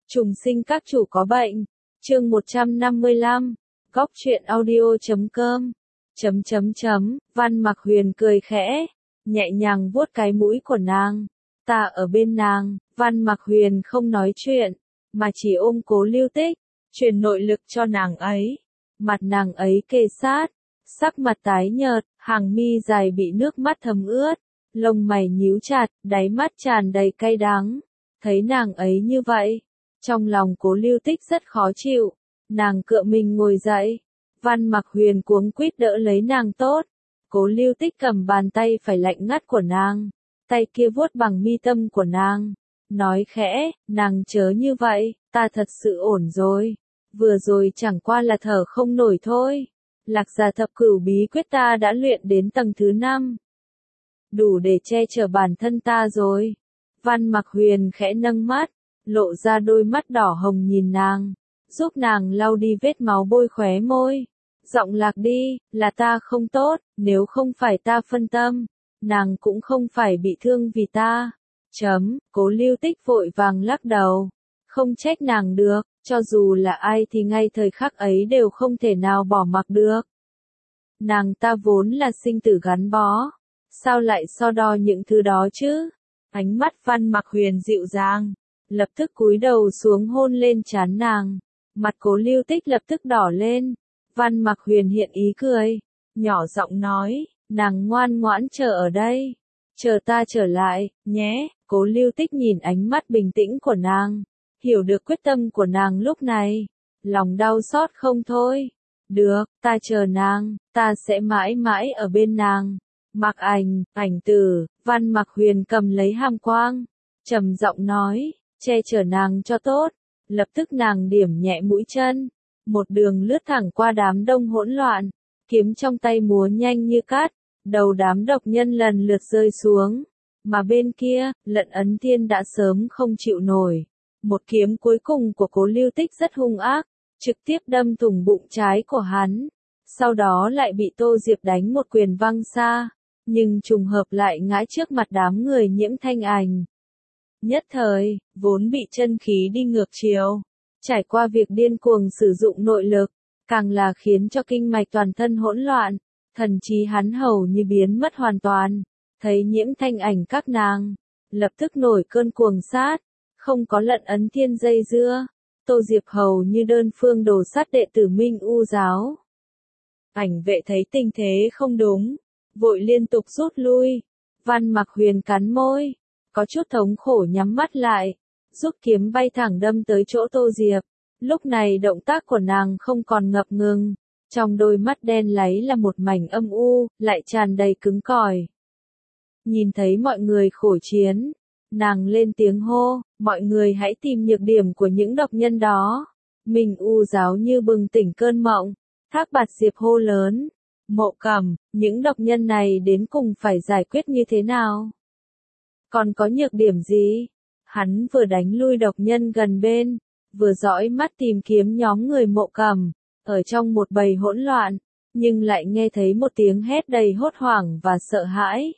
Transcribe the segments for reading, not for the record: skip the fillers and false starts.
Trùng sinh các chủ có bệnh. Chương 155. Góc truyện audio.com. Văn Mặc Huyền cười khẽ, nhẹ nhàng vuốt cái mũi của nàng. Ta ở bên nàng. Văn Mặc Huyền không nói chuyện, mà chỉ ôm Cố Lưu Tích, truyền nội lực cho nàng ấy. Mặt nàng ấy kề sát, sắc mặt tái nhợt, hàng mi dài bị nước mắt thấm ướt, lông mày nhíu chặt, đáy mắt tràn đầy cay đắng. Thấy nàng ấy như vậy, trong lòng Cố Lưu Tích rất khó chịu. Nàng cựa mình ngồi dậy. Văn Mặc Huyền cuống quýt đỡ lấy nàng tốt. Cố Lưu Tích cầm bàn tay phải lạnh ngắt của nàng, tay kia vuốt bằng mi tâm của nàng, nói khẽ, nàng chớ như vậy, ta thật sự ổn rồi. Vừa rồi chẳng qua là thở không nổi thôi. Lạc Gia Thập Cửu bí quyết ta đã luyện đến tầng thứ 5. Đủ để che chở bản thân ta rồi. Văn Mặc Huyền khẽ nâng mắt, lộ ra đôi mắt đỏ hồng nhìn nàng, giúp nàng lau đi vết máu bôi khóe môi. Giọng lạc đi, là ta không tốt, nếu không phải ta phân tâm, nàng cũng không phải bị thương vì ta. Cố Lưu Tích vội vàng lắc đầu, không trách nàng được, cho dù là ai thì ngay thời khắc ấy đều không thể nào bỏ mặc được. Nàng ta vốn là sinh tử gắn bó, sao lại so đo những thứ đó chứ? Ánh mắt Văn Mặc Huyền dịu dàng, lập tức cúi đầu xuống hôn lên trán nàng. Mặt Cố Lưu Tích lập tức đỏ lên. Văn Mặc Huyền hiện ý cười, nhỏ giọng nói, nàng ngoan ngoãn chờ ở đây, chờ ta trở lại, nhé. Cố Lưu Tích nhìn ánh mắt bình tĩnh của nàng, hiểu được quyết tâm của nàng lúc này, lòng đau xót không thôi. Được, ta chờ nàng, ta sẽ mãi mãi ở bên nàng. Mặc Ảnh Tử. Văn Mặc Huyền cầm lấy hàm quang, trầm giọng nói, che chở nàng cho tốt. Lập tức nàng điểm nhẹ mũi chân, một đường lướt thẳng qua đám đông hỗn loạn, kiếm trong tay múa nhanh như cát, đầu đám độc nhân lần lượt rơi xuống. Mà bên kia, Lận Ấn Thiên đã sớm không chịu nổi. Một kiếm cuối cùng của Cố Lưu Tích rất hung ác, trực tiếp đâm thủng bụng trái của hắn. Sau đó lại bị Tô Diệp đánh một quyền văng xa, nhưng trùng hợp lại ngã trước mặt đám người Nhiễm Thanh Ảnh. Nhất thời, vốn bị chân khí đi ngược chiều, trải qua việc điên cuồng sử dụng nội lực, càng là khiến cho kinh mạch toàn thân hỗn loạn, thần trí hắn hầu như biến mất hoàn toàn. Thấy Nhiễm Thanh Ảnh các nàng, lập tức nổi cơn cuồng sát, không có Lận Ấn Thiên dây dưa, Tô Diệp hầu như đơn phương đổ sát đệ tử Minh U giáo. Ảnh Vệ thấy tình thế không đúng, vội liên tục rút lui. Văn Mặc Huyền cắn môi, có chút thống khổ nhắm mắt lại, rút kiếm bay thẳng đâm tới chỗ Tô Diệp. Lúc này động tác của nàng không còn ngập ngừng, trong đôi mắt đen láy là một mảnh âm u, lại tràn đầy cứng cỏi. Nhìn thấy mọi người khổ chiến, nàng lên tiếng hô, mọi người hãy tìm nhược điểm của những độc nhân đó. Minh U giáo như bừng tỉnh cơn mộng, Thác Bạt Diệp hô lớn, Mộ Cầm, những độc nhân này đến cùng phải giải quyết như thế nào? Còn có nhược điểm gì? Hắn vừa đánh lui độc nhân gần bên, vừa dõi mắt tìm kiếm nhóm người Mộ Cầm, ở trong một bầy hỗn loạn, nhưng lại nghe thấy một tiếng hét đầy hốt hoảng và sợ hãi.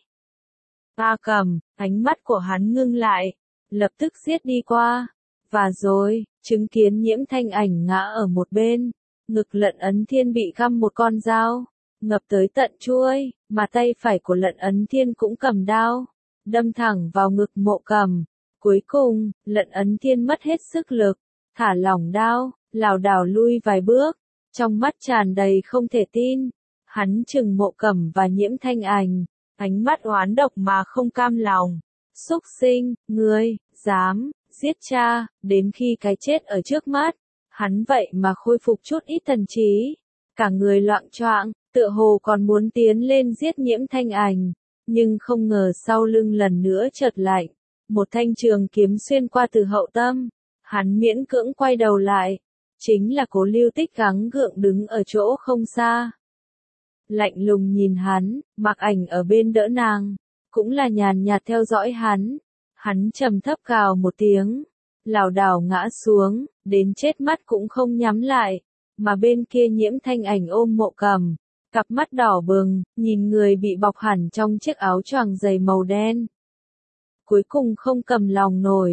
A Cầm, ánh mắt của hắn ngưng lại, lập tức giết đi qua, và rồi, chứng kiến Nhiễm Thanh Ảnh ngã ở một bên, ngực Lận Ấn Thiên bị găm một con dao, ngập tới tận chuôi, mà tay phải của Lận Ấn Thiên cũng cầm đao, đâm thẳng vào ngực Mộ Cầm. Cuối cùng, Lận Ấn Thiên mất hết sức lực, thả lỏng đao, lảo đảo lui vài bước, trong mắt tràn đầy không thể tin. Hắn trừng Mộ Cầm và Nhiễm Thanh Ảnh, ánh mắt oán độc mà không cam lòng. Súc sinh, ngươi, dám, giết cha, đến khi cái chết ở trước mắt, hắn vậy mà khôi phục chút ít thần trí. Cả người loạng choạng, tựa hồ còn muốn tiến lên giết Nhiễm Thanh Ảnh, nhưng không ngờ sau lưng lần nữa chợt lạnh. Một thanh trường kiếm xuyên qua từ hậu tâm, hắn miễn cưỡng quay đầu lại, chính là Cố Lưu Tích gắng gượng đứng ở chỗ không xa. Lạnh lùng nhìn hắn, Mặc Ảnh ở bên đỡ nàng, cũng là nhàn nhạt theo dõi hắn. Hắn trầm thấp gào một tiếng, lảo đảo ngã xuống, đến chết mắt cũng không nhắm lại, mà bên kia Nhiễm Thanh Ảnh ôm Mộ Cầm, cặp mắt đỏ bừng, nhìn người bị bọc hẳn trong chiếc áo choàng dày màu đen. Cuối cùng không cầm lòng nổi,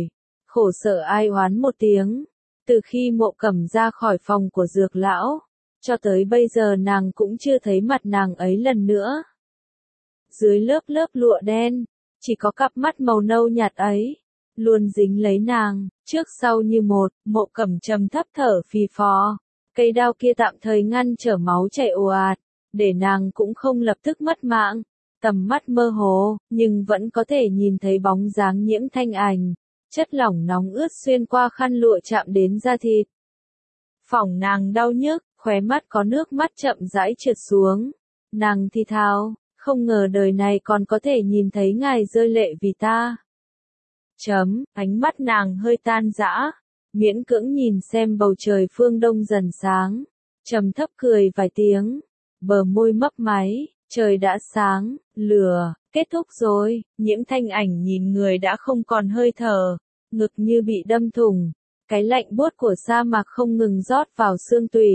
khổ sở ai oán một tiếng. Từ khi Mộ Cẩm ra khỏi phòng của Dược lão, cho tới bây giờ nàng cũng chưa thấy mặt nàng ấy lần nữa. Dưới lớp lớp lụa đen, chỉ có cặp mắt màu nâu nhạt ấy, luôn dính lấy nàng, trước sau như một. Mộ Cẩm trầm thấp thở phì phò, cây đao kia tạm thời ngăn trở máu chảy ồ ạt, để nàng cũng không lập tức mất mạng. Tầm mắt mơ hồ, nhưng vẫn có thể nhìn thấy bóng dáng Nhiễm Thanh Ảnh, chất lỏng nóng ướt xuyên qua khăn lụa chạm đến da thịt. Phỏng nàng đau nhức, khóe mắt có nước mắt chậm rãi trượt xuống. Nàng thì thào, không ngờ đời này còn có thể nhìn thấy ngài rơi lệ vì ta. Ánh mắt nàng hơi tan rã, miễn cưỡng nhìn xem bầu trời phương đông dần sáng, trầm thấp cười vài tiếng, bờ môi mấp máy, trời đã sáng, lửa, kết thúc rồi. Nhiễm Thanh Ảnh nhìn người đã không còn hơi thở, ngực như bị đâm thủng, cái lạnh buốt của sa mạc không ngừng rót vào xương tủy.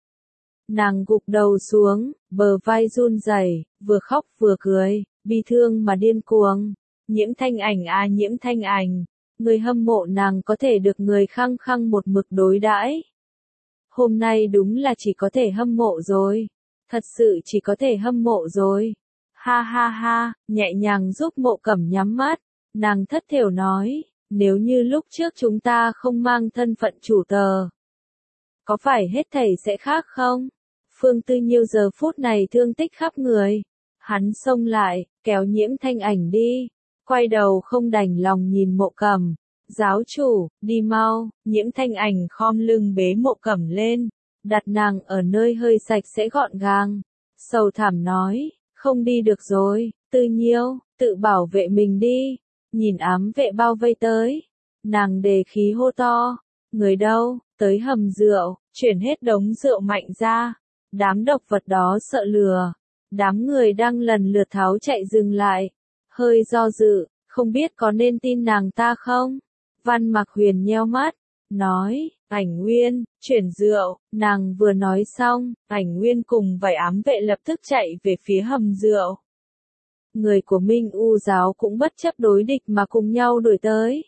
Nàng gục đầu xuống, bờ vai run rẩy, vừa khóc vừa cười, bi thương mà điên cuồng. Nhiễm Thanh Ảnh à, Nhiễm Thanh Ảnh, người hâm mộ nàng có thể được người khăng khăng một mực đối đãi. Hôm nay đúng là chỉ có thể hâm mộ rồi. Thật sự chỉ có thể hâm mộ rồi. Ha ha ha, nhẹ nhàng giúp Mộ Cẩm nhắm mắt, nàng thất thểu nói, nếu như lúc trước chúng ta không mang thân phận chủ tờ, có phải hết thảy sẽ khác không? Phương Tư Nhiêu giờ phút này thương tích khắp người. Hắn xông lại, kéo Nhiễm Thanh Ảnh đi, quay đầu không đành lòng nhìn Mộ Cẩm. Giáo chủ, đi mau. Nhiễm Thanh Ảnh khom lưng bế Mộ Cẩm lên, đặt nàng ở nơi hơi sạch sẽ gọn gàng. Sầu thảm nói, không đi được rồi, Tư Nhiêu, tự bảo vệ mình đi. Nhìn ám vệ bao vây tới, nàng đề khí hô to, người đâu, tới hầm rượu, chuyển hết đống rượu mạnh ra. Đám độc vật đó sợ lừa, đám người đang lần lượt tháo chạy dừng lại, hơi do dự, không biết có nên tin nàng ta không? Văn Mặc Huyền nheo mắt, nói, Ảnh Nguyên, chuyển rượu. Nàng vừa nói xong, Ảnh Nguyên cùng vài ám vệ lập tức chạy về phía hầm rượu. Người của Minh U giáo cũng bất chấp đối địch mà cùng nhau đuổi tới.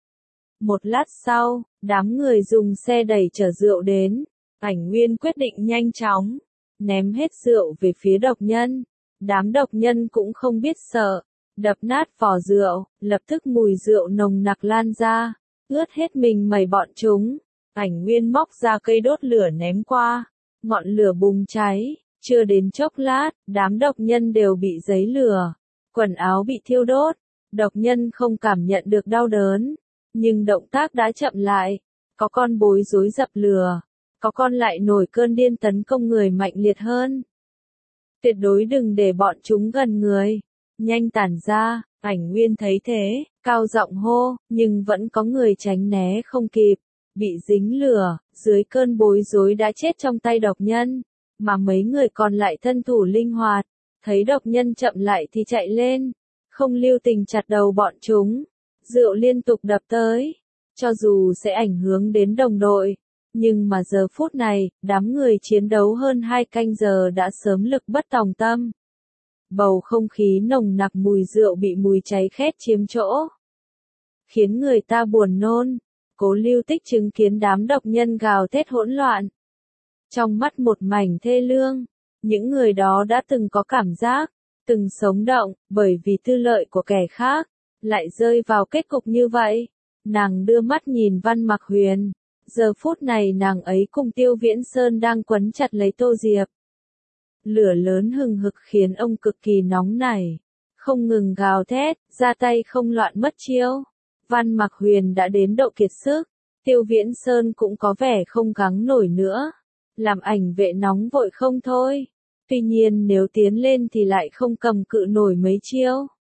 Một lát sau, đám người dùng xe đẩy chở rượu đến. Ảnh Nguyên quyết định nhanh chóng, ném hết rượu về phía độc nhân. Đám độc nhân cũng không biết sợ, đập nát vỏ rượu, lập tức mùi rượu nồng nặc lan ra, ướt hết mình mẩy bọn chúng. Ảnh Nguyên móc ra cây đốt lửa ném qua, ngọn lửa bùng cháy, chưa đến chốc lát, đám độc nhân đều bị giấy lửa, quần áo bị thiêu đốt. Độc nhân không cảm nhận được đau đớn, nhưng động tác đã chậm lại, có con bối rối dập lửa, có con lại nổi cơn điên tấn công người mạnh liệt hơn. Tuyệt đối đừng để bọn chúng gần người, nhanh tản ra. Ảnh Nguyên thấy thế, cao giọng hô, nhưng vẫn có người tránh né không kịp, bị dính lửa, dưới cơn bối rối đã chết trong tay độc nhân, mà mấy người còn lại thân thủ linh hoạt, thấy độc nhân chậm lại thì chạy lên, không lưu tình chặt đầu bọn chúng. Rượu liên tục đập tới, cho dù sẽ ảnh hưởng đến đồng đội, nhưng mà giờ phút này, đám người chiến đấu hơn 2 canh giờ đã sớm lực bất tòng tâm. Bầu không khí nồng nặc mùi rượu bị mùi cháy khét chiếm chỗ, khiến người ta buồn nôn. Cố Lưu Tích chứng kiến đám độc nhân gào thét hỗn loạn, trong mắt một mảnh thê lương. Những người đó đã từng có cảm giác, từng sống động, bởi vì tư lợi của kẻ khác, lại rơi vào kết cục như vậy. Nàng đưa mắt nhìn Văn Mặc Huyền, giờ phút này nàng ấy cùng Tiêu Viễn Sơn đang quấn chặt lấy Tô Diệp. Lửa lớn hừng hực khiến ông cực kỳ nóng nảy, không ngừng gào thét, ra tay không loạn mất chiêu. Văn Mặc Huyền đã đến độ kiệt sức, Tiêu Viễn Sơn cũng có vẻ không gắng nổi nữa, làm ảnh vệ nóng vội không thôi. Tuy nhiên nếu tiến lên thì lại không cầm cự nổi mấy chiêu.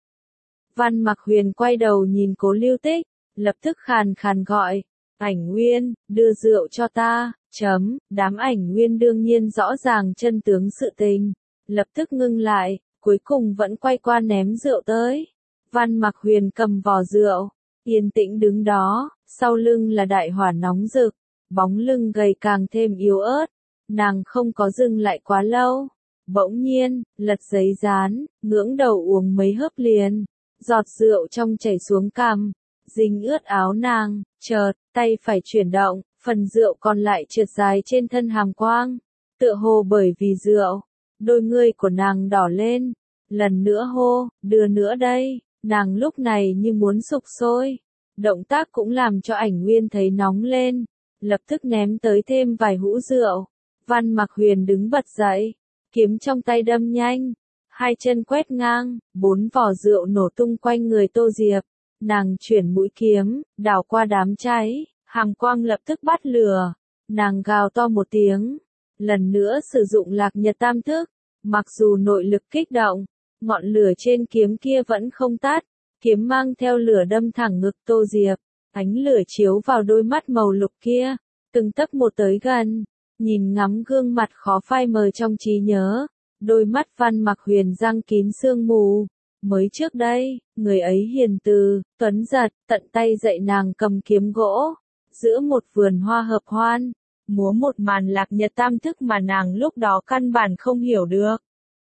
Văn Mặc Huyền quay đầu nhìn Cố Lưu Tích, lập tức khàn khàn gọi, Ảnh Nguyên, đưa rượu cho ta. Đám Ảnh Nguyên đương nhiên rõ ràng chân tướng sự tình, lập tức ngưng lại, cuối cùng vẫn quay qua ném rượu tới. Văn Mặc Huyền cầm vò rượu, yên tĩnh đứng đó, sau lưng là đại hỏa nóng rực, bóng lưng gầy càng thêm yếu ớt. Nàng không có dừng lại quá lâu, bỗng nhiên, lật giấy dán, ngưỡng đầu uống mấy hớp liền, giọt rượu trong chảy xuống cằm, dính ướt áo nàng, chợt, tay phải chuyển động, phần rượu còn lại trượt dài trên thân hàm quang. Tựa hồ bởi vì rượu, đôi ngươi của nàng đỏ lên, lần nữa hô, đưa nữa đây, nàng lúc này như muốn sục sôi. Động tác cũng làm cho Ảnh Nguyên thấy nóng lên, lập tức ném tới thêm vài hũ rượu. Văn Mặc Huyền đứng bật dậy, kiếm trong tay đâm nhanh, hai chân quét ngang, 4 vỏ rượu nổ tung quanh người Tô Diệp. Nàng chuyển mũi kiếm, đảo qua đám cháy, hàm quang lập tức bắt lửa. Nàng gào to một tiếng, lần nữa sử dụng Lạc Nhật Tam Thức. Mặc dù nội lực kích động, ngọn lửa trên kiếm kia vẫn không tắt. Kiếm mang theo lửa đâm thẳng ngực Tô Diệp, ánh lửa chiếu vào đôi mắt màu lục kia, từng tấc một tới gần, nhìn ngắm gương mặt khó phai mờ trong trí nhớ, đôi mắt Văn Mặc Huyền răng kín sương mù. Mới trước đây, người ấy hiền từ, tuấn giật, tận tay dạy nàng cầm kiếm gỗ, giữa một vườn hoa hợp hoan, múa một màn Lạc Nhật Tam Thức mà nàng lúc đó căn bản không hiểu được.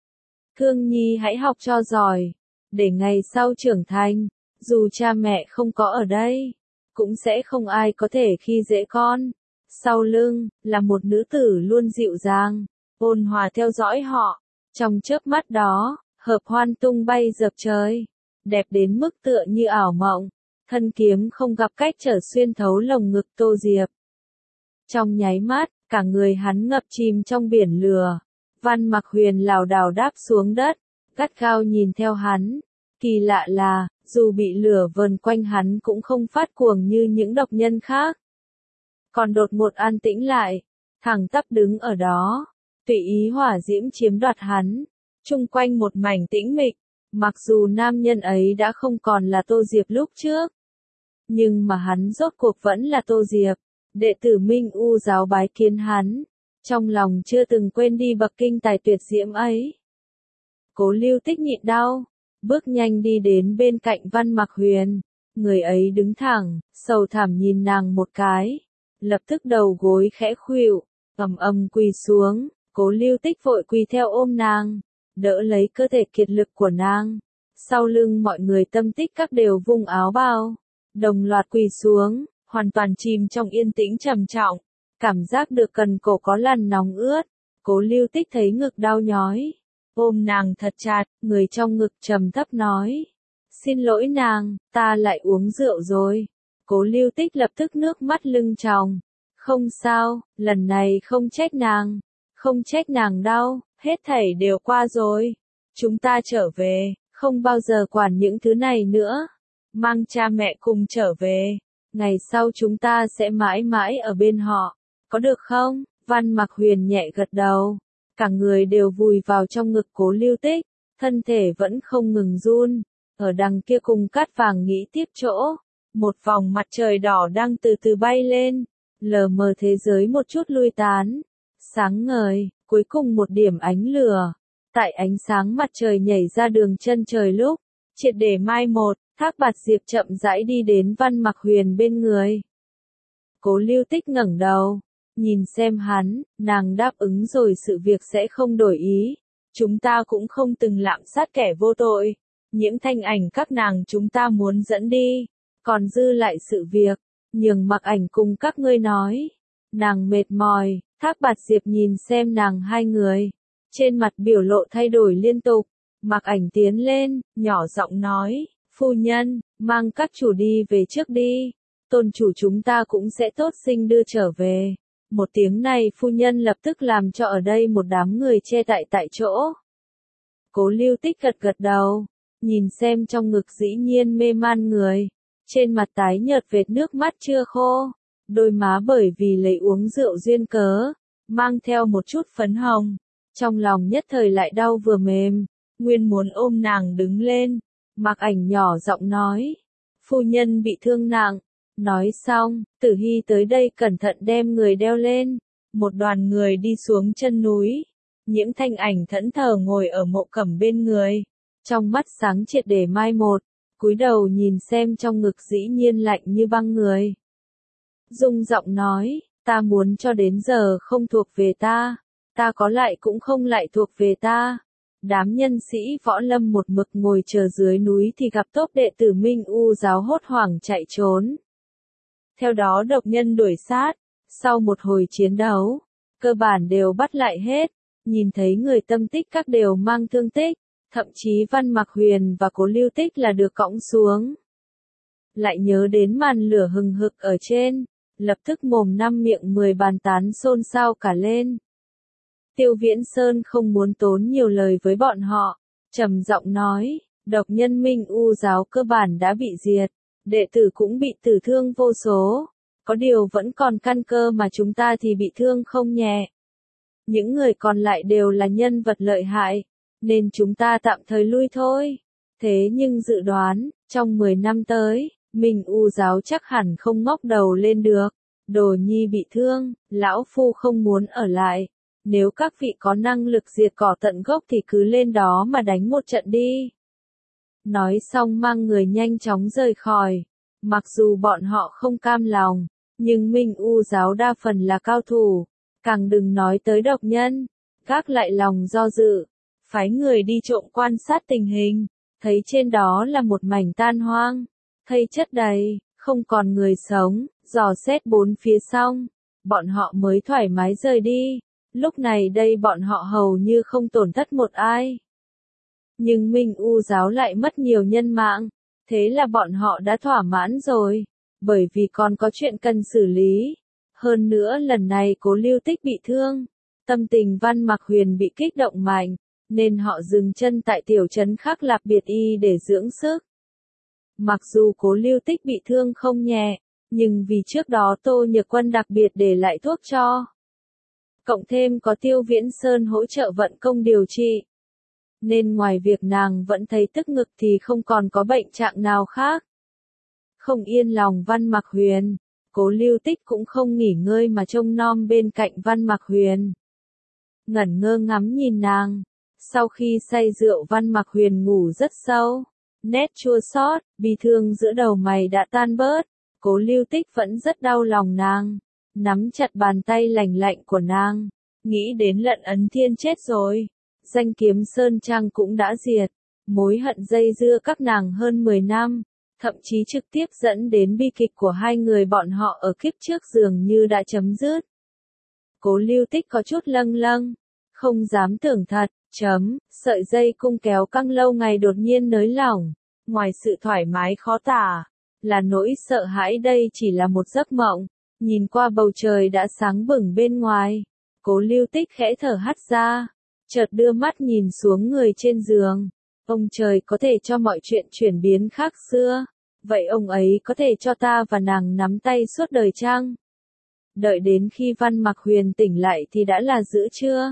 Cương Nhi hãy học cho giỏi, để ngày sau trưởng thành, dù cha mẹ không có ở đây, cũng sẽ không ai có thể khi dễ con. Sau lưng, là một nữ tử luôn dịu dàng, ôn hòa theo dõi họ. Trong chớp mắt đó, hợp hoan tung bay dập trời, đẹp đến mức tựa như ảo mộng, thân kiếm không gặp cách trở xuyên thấu lồng ngực Tô Diệp. Trong nháy mắt, cả người hắn ngập chìm trong biển lửa. Văn Mặc Huyền lảo đảo đáp xuống đất, gắt gao nhìn theo hắn. Kỳ lạ là, dù bị lửa vờn quanh hắn cũng không phát cuồng như những độc nhân khác. Còn đột ngột an tĩnh lại, thẳng tắp đứng ở đó, tùy ý hỏa diễm chiếm đoạt hắn. Chung quanh một mảnh tĩnh mịch, mặc dù nam nhân ấy đã không còn là Tô Diệp lúc trước. Nhưng mà hắn rốt cuộc vẫn là Tô Diệp, đệ tử Minh U giáo bái kiến hắn. Trong lòng chưa từng quên đi bậc kinh tài tuyệt diễm ấy. Cố Lưu Tích nhịn đau, bước nhanh đi đến bên cạnh Văn Mặc Huyền. Người ấy đứng thẳng, sầu thảm nhìn nàng một cái, lập tức đầu gối khẽ khuỵu, ầm ầm quỳ xuống. Cố Lưu Tích vội quỳ theo ôm nàng, đỡ lấy cơ thể kiệt lực của nàng. Sau lưng mọi người tâm tích các đều vung áo bao, đồng loạt quỳ xuống, hoàn toàn chìm trong yên tĩnh trầm trọng. Cảm giác được cần cổ có làn nóng ướt, Cố Lưu Tích thấy ngực đau nhói, ôm nàng thật chặt, người trong ngực trầm thấp nói. Xin lỗi nàng, ta lại uống rượu rồi. Cố Lưu Tích lập tức nước mắt lưng tròng. Không sao, lần này không trách nàng. Không trách nàng đau, hết thảy đều qua rồi. Chúng ta trở về, không bao giờ quản những thứ này nữa. Mang cha mẹ cùng trở về. Ngày sau chúng ta sẽ mãi mãi ở bên họ. Có được không? Văn Mặc Huyền nhẹ gật đầu. Cả người đều vùi vào trong ngực Cố Lưu Tích. Thân thể vẫn không ngừng run. Ở đằng kia cùng Cát Vàng nghĩ tiếp chỗ. Một vòng mặt trời đỏ đang từ từ bay lên. Lờ mờ thế giới một chút lui tán. Sáng ngời, cuối cùng một điểm ánh lửa. Tại ánh sáng mặt trời nhảy ra đường chân trời lúc. Triệt để mai một, Thác Bạt Diệp chậm rãi đi đến Văn Mặc Huyền bên người. Cố Lưu Tích ngẩng đầu, nhìn xem hắn, nàng đáp ứng rồi sự việc sẽ không đổi ý. Chúng ta cũng không từng lạm sát kẻ vô tội. Những thanh ảnh các nàng chúng ta muốn dẫn đi, còn dư lại sự việc, nhường Mặc Ảnh cùng các ngươi nói. Nàng mệt mỏi, Thác Bạt Diệp nhìn xem nàng hai người, trên mặt biểu lộ thay đổi liên tục. Mặc Ảnh tiến lên, nhỏ giọng nói, phu nhân, mang các chủ đi về trước đi, tôn chủ chúng ta cũng sẽ tốt sinh đưa trở về. Một tiếng này phu nhân lập tức làm cho ở đây một đám người che tại chỗ. Cố Lưu Tích gật gật đầu, nhìn xem trong ngực dĩ nhiên mê man người, trên mặt tái nhợt vệt nước mắt chưa khô, đôi má bởi vì lấy uống rượu duyên cớ, mang theo một chút phấn hồng, trong lòng nhất thời lại đau vừa mềm, nguyên muốn ôm nàng đứng lên. Mặc Ảnh nhỏ giọng nói, phu nhân bị thương nặng. Nói xong, Tử Hy tới đây cẩn thận đem người đeo lên. Một đoàn người đi xuống chân núi. Nhiễm Thanh Ảnh thẫn thờ ngồi ở Mộ Cẩm bên người. Trong mắt sáng triệt để mai một, cúi đầu nhìn xem trong ngực dĩ nhiên lạnh như băng người. Rung giọng nói, ta muốn cho đến giờ không thuộc về ta. Ta có lại cũng không lại thuộc về ta. Đám nhân sĩ võ lâm một mực ngồi chờ dưới núi thì gặp tốp đệ tử Minh U giáo hốt hoảng chạy trốn. Theo đó độc nhân đuổi sát, sau một hồi chiến đấu, cơ bản đều bắt lại hết, nhìn thấy người tâm tích các đều mang thương tích, thậm chí Văn Mặc Huyền và Cố Lưu Tích là được cõng xuống. Lại nhớ đến màn lửa hừng hực ở trên, lập tức mồm năm miệng 10 bàn tán xôn xao cả lên. Tiêu Viễn Sơn không muốn tốn nhiều lời với bọn họ, trầm giọng nói, độc nhân Minh U giáo cơ bản đã bị diệt, đệ tử cũng bị tử thương vô số, có điều vẫn còn căn cơ mà chúng ta thì bị thương không nhẹ. Những người còn lại đều là nhân vật lợi hại, nên chúng ta tạm thời lui thôi. Thế nhưng dự đoán, trong 10 năm tới, Minh U giáo chắc hẳn không ngóc đầu lên được. Đồ nhi bị thương, lão phu không muốn ở lại. Nếu các vị có năng lực diệt cỏ tận gốc thì cứ lên đó mà đánh một trận đi. Nói xong mang người nhanh chóng rời khỏi. Mặc dù bọn họ không cam lòng, nhưng Minh U giáo đa phần là cao thủ. Càng đừng nói tới độc nhân. Gác lại lòng do dự, phái người đi trộm quan sát tình hình. Thấy trên đó là một mảnh tan hoang, thây chất đầy, không còn người sống, dò xét bốn phía xong, bọn họ mới thoải mái rời đi. Lúc này đây bọn họ hầu như không tổn thất một ai. Nhưng Minh U giáo lại mất nhiều nhân mạng, thế là bọn họ đã thỏa mãn rồi, bởi vì còn có chuyện cần xử lý. Hơn nữa lần này Cố Lưu Tích bị thương, tâm tình Văn Mặc Huyền bị kích động mạnh, nên họ dừng chân tại tiểu trấn Khắc Lạp Biệt Y để dưỡng sức. Mặc dù Cố Lưu Tích bị thương không nhẹ, nhưng vì trước đó Tô Nhược Quân đặc biệt để lại thuốc cho. Cộng thêm có Tiêu Viễn Sơn hỗ trợ vận công điều trị. Nên ngoài việc nàng vẫn thấy tức ngực thì không còn có bệnh trạng nào khác. Không yên lòng Văn Mặc Huyền, Cố Lưu Tích cũng không nghỉ ngơi mà trông nom bên cạnh Văn Mặc Huyền. Ngẩn ngơ ngắm nhìn nàng. Sau khi say rượu Văn Mặc Huyền ngủ rất sâu. Nét chua xót, bi thương giữa đầu mày đã tan bớt. Cố Lưu Tích vẫn rất đau lòng nàng. Nắm chặt bàn tay lành lạnh của nàng. Nghĩ đến Lận Ấn Thiên chết rồi. Danh kiếm Sơn Trang cũng đã diệt. Mối hận dây dưa các nàng hơn 10 năm. Thậm chí trực tiếp dẫn đến bi kịch của hai người bọn họ ở kiếp trước dường như đã chấm dứt. Cố Lưu Tích có chút lâng lâng. Không dám tưởng thật. Sợi dây cung kéo căng lâu ngày đột nhiên nới lỏng. Ngoài sự thoải mái khó tả, là nỗi sợ hãi đây chỉ là một giấc mộng. Nhìn qua bầu trời đã sáng bừng bên ngoài. Cố Lưu Tích khẽ thở hắt ra. Chợt đưa mắt nhìn xuống người trên giường. Ông trời có thể cho mọi chuyện chuyển biến khác xưa. Vậy ông ấy có thể cho ta và nàng nắm tay suốt đời chăng? Đợi đến khi Văn Mặc Huyền tỉnh lại thì đã là giữa trưa.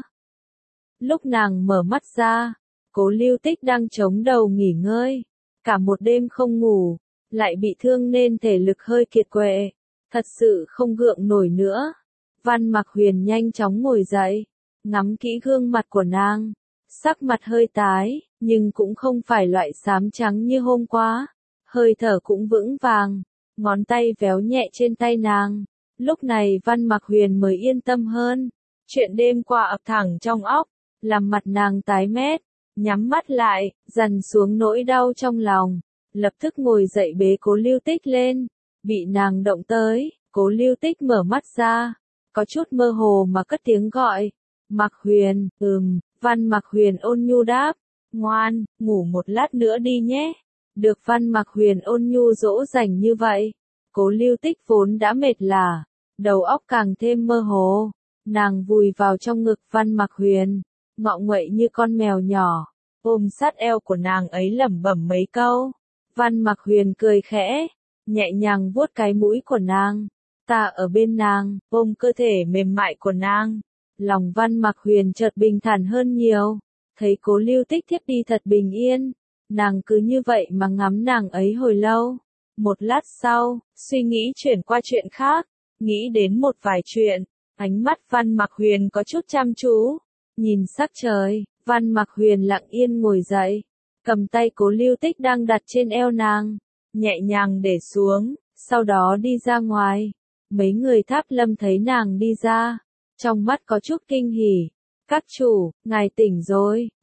Lúc nàng mở mắt ra, Cố Lưu Tích đang chống đầu nghỉ ngơi. Cả một đêm không ngủ, lại bị thương nên thể lực hơi kiệt quệ. Thật sự không gượng nổi nữa. Văn Mặc Huyền nhanh chóng ngồi dậy, ngắm kỹ gương mặt của nàng. Sắc mặt hơi tái, nhưng cũng không phải loại xám trắng như hôm qua. Hơi thở cũng vững vàng, ngón tay véo nhẹ trên tay nàng. Lúc này Văn Mặc Huyền mới yên tâm hơn. Chuyện đêm qua ập thẳng trong óc, làm mặt nàng tái mét, nhắm mắt lại, dằn xuống nỗi đau trong lòng. Lập tức ngồi dậy bế Cố Lưu Tích lên. Bị nàng động tới, Cố Lưu Tích mở mắt ra, có chút mơ hồ mà cất tiếng gọi. Mặc Huyền, Văn Mặc Huyền ôn nhu đáp. Ngoan, ngủ một lát nữa đi nhé. Được Văn Mặc Huyền ôn nhu dỗ dành như vậy. Cố Lưu Tích vốn đã mệt lả, đầu óc càng thêm mơ hồ. Nàng vùi vào trong ngực Văn Mặc Huyền, ngọ nguậy như con mèo nhỏ, ôm sát eo của nàng ấy lẩm bẩm mấy câu. Văn Mặc Huyền cười khẽ, nhẹ nhàng vuốt cái mũi của nàng. Ta ở bên nàng, ôm cơ thể mềm mại của nàng. Lòng Văn Mặc Huyền chợt bình thản hơn nhiều. Thấy Cố Lưu Tích thiếp đi thật bình yên. Nàng cứ như vậy mà ngắm nàng ấy hồi lâu. Một lát sau, suy nghĩ chuyển qua chuyện khác. Nghĩ đến một vài chuyện. Ánh mắt Văn Mặc Huyền có chút chăm chú. Nhìn sắc trời, Văn Mặc Huyền lặng yên ngồi dậy. Cầm tay Cố Lưu Tích đang đặt trên eo nàng. Nhẹ nhàng để xuống, sau đó đi ra ngoài. Mấy người Tháp Lâm thấy nàng đi ra. Trong mắt có chút kinh hỉ. Các chủ, ngài tỉnh rồi.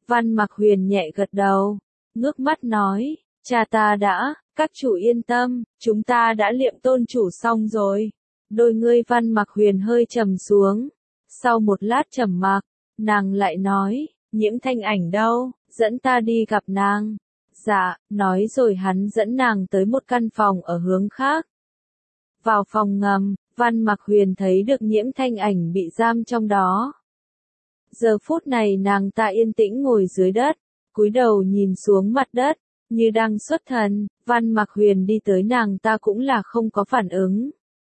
Văn Mặc Huyền nhẹ gật đầu, ngước mắt nói, cha ta đã, các chủ yên tâm, chúng ta đã liệm tôn chủ xong rồi. Đôi ngươi Văn Mặc Huyền hơi trầm xuống. Sau một lát trầm mặc, nàng lại nói, Nhiễm Thanh Ảnh đâu, dẫn ta đi gặp nàng. Dạ, nói rồi hắn dẫn nàng tới một căn phòng ở hướng khác. Vào phòng ngầm, Văn Mặc Huyền thấy được Nhiễm Thanh Ảnh bị giam trong đó. Giờ phút này nàng ta yên tĩnh ngồi dưới đất, cúi đầu nhìn xuống mặt đất, như đang xuất thần. Văn Mặc Huyền đi tới nàng ta cũng là không có phản ứng.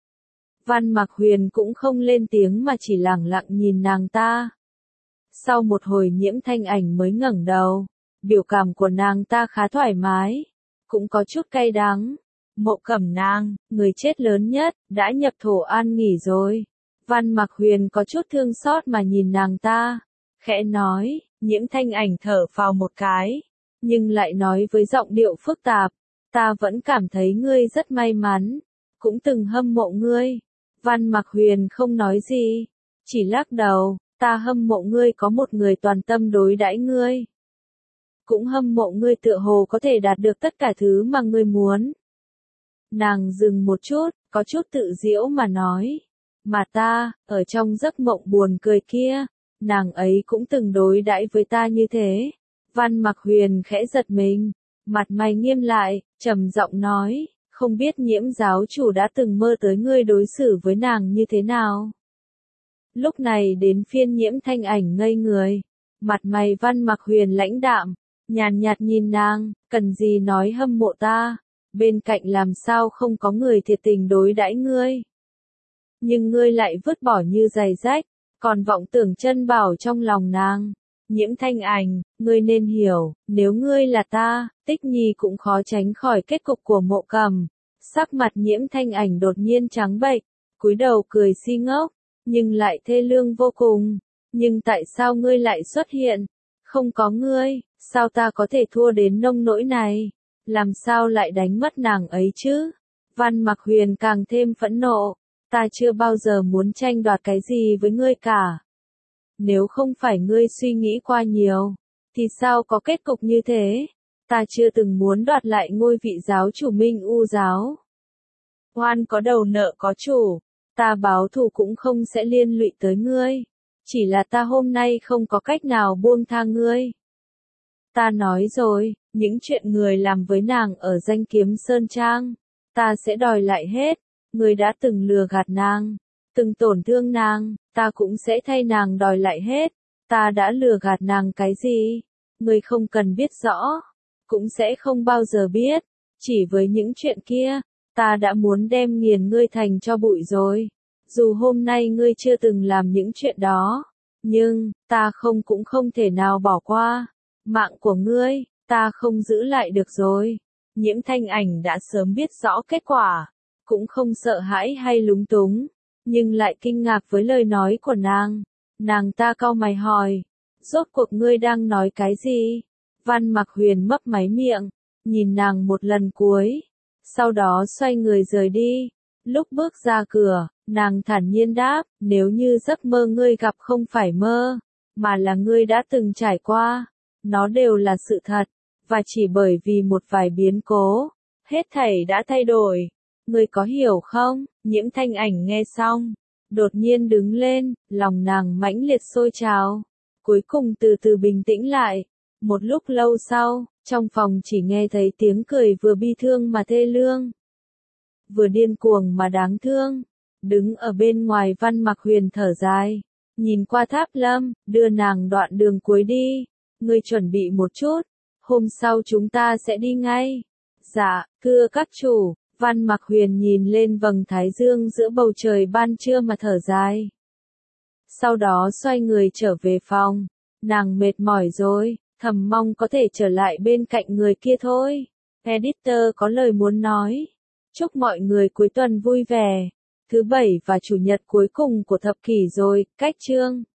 Văn Mặc Huyền cũng không lên tiếng mà chỉ lẳng lặng nhìn nàng ta. Sau một hồi Nhiễm Thanh Ảnh mới ngẩng đầu, biểu cảm của nàng ta khá thoải mái, cũng có chút cay đắng. Mộ Cẩm Nang, người chết lớn nhất, đã nhập thổ an nghỉ rồi. Văn Mặc Huyền có chút thương xót mà nhìn nàng ta, khẽ nói. Nhiễm Thanh Ảnh thở phào một cái, nhưng lại nói với giọng điệu phức tạp, ta vẫn cảm thấy ngươi rất may mắn, cũng từng hâm mộ ngươi. Văn Mặc Huyền không nói gì, chỉ lắc đầu, ta hâm mộ ngươi có một người toàn tâm đối đãi ngươi. Cũng hâm mộ ngươi tựa hồ có thể đạt được tất cả thứ mà ngươi muốn. Nàng dừng một chút, có chút tự giễu mà nói. Mà ta, ở trong giấc mộng buồn cười kia, nàng ấy cũng từng đối đãi với ta như thế. Văn Mặc Huyền khẽ giật mình, mặt mày nghiêm lại, trầm giọng nói, không biết Nhiễm giáo chủ đã từng mơ tới ngươi đối xử với nàng như thế nào. Lúc này đến phiên Nhiễm Thanh Ảnh ngây người, mặt mày Văn Mặc Huyền lãnh đạm, nhàn nhạt nhìn nàng, cần gì nói hâm mộ ta, bên cạnh làm sao không có người thiệt tình đối đãi ngươi. Nhưng ngươi lại vứt bỏ như giày rách, còn vọng tưởng chân bảo trong lòng nàng. Nhiễm Thanh Ảnh, ngươi nên hiểu, nếu ngươi là ta, Tích Nhi cũng khó tránh khỏi kết cục của Mộ Cầm. Sắc mặt Nhiễm Thanh Ảnh đột nhiên trắng bệch, cúi đầu cười si ngốc, nhưng lại thê lương vô cùng. Nhưng tại sao ngươi lại xuất hiện? Không có ngươi, sao ta có thể thua đến nông nỗi này? Làm sao lại đánh mất nàng ấy chứ? Văn Mặc Huyền càng thêm phẫn nộ, ta chưa bao giờ muốn tranh đoạt cái gì với ngươi cả. Nếu không phải ngươi suy nghĩ qua nhiều, thì sao có kết cục như thế? Ta chưa từng muốn đoạt lại ngôi vị giáo chủ Minh U giáo. Oan có đầu nợ có chủ, ta báo thù cũng không sẽ liên lụy tới ngươi. Chỉ là ta hôm nay không có cách nào buông tha ngươi. Ta nói rồi, những chuyện người làm với nàng ở Danh Kiếm Sơn Trang, ta sẽ đòi lại hết. Ngươi đã từng lừa gạt nàng, từng tổn thương nàng, ta cũng sẽ thay nàng đòi lại hết. Ta đã lừa gạt nàng cái gì? Ngươi không cần biết rõ, cũng sẽ không bao giờ biết. Chỉ với những chuyện kia, ta đã muốn đem nghiền ngươi thành cho bụi rồi. Dù hôm nay ngươi chưa từng làm những chuyện đó, nhưng, ta cũng không thể nào bỏ qua. Mạng của ngươi, ta không giữ lại được rồi. Nhiễm Thanh Ảnh đã sớm biết rõ kết quả, cũng không sợ hãi hay lúng túng, nhưng lại kinh ngạc với lời nói của nàng. Nàng ta cau mày hỏi, rốt cuộc ngươi đang nói cái gì? Văn Mặc Huyền mấp máy miệng, nhìn nàng một lần cuối, sau đó xoay người rời đi. Lúc bước ra cửa, nàng thản nhiên đáp, nếu như giấc mơ ngươi gặp không phải mơ, mà là ngươi đã từng trải qua, nó đều là sự thật, và chỉ bởi vì một vài biến cố, hết thảy đã thay đổi. Ngươi có hiểu không? Nhiễm Thanh Ảnh nghe xong, đột nhiên đứng lên, lòng nàng mãnh liệt sôi trào, cuối cùng từ từ bình tĩnh lại. Một lúc lâu sau, trong phòng chỉ nghe thấy tiếng cười vừa bi thương mà thê lương, vừa điên cuồng mà đáng thương. Đứng ở bên ngoài Văn Mặc Huyền thở dài, nhìn qua Tháp Lâm, đưa nàng đoạn đường cuối đi. Ngươi chuẩn bị một chút, hôm sau chúng ta sẽ đi ngay. Dạ, thưa các chủ. Văn Mặc Huyền nhìn lên vầng thái dương giữa bầu trời ban trưa mà thở dài. Sau đó xoay người trở về phòng. Nàng mệt mỏi rồi, thầm mong có thể trở lại bên cạnh người kia thôi. Editor có lời muốn nói. Chúc mọi người cuối tuần vui vẻ. Thứ Bảy và Chủ nhật cuối cùng của thập kỷ rồi, cách chương.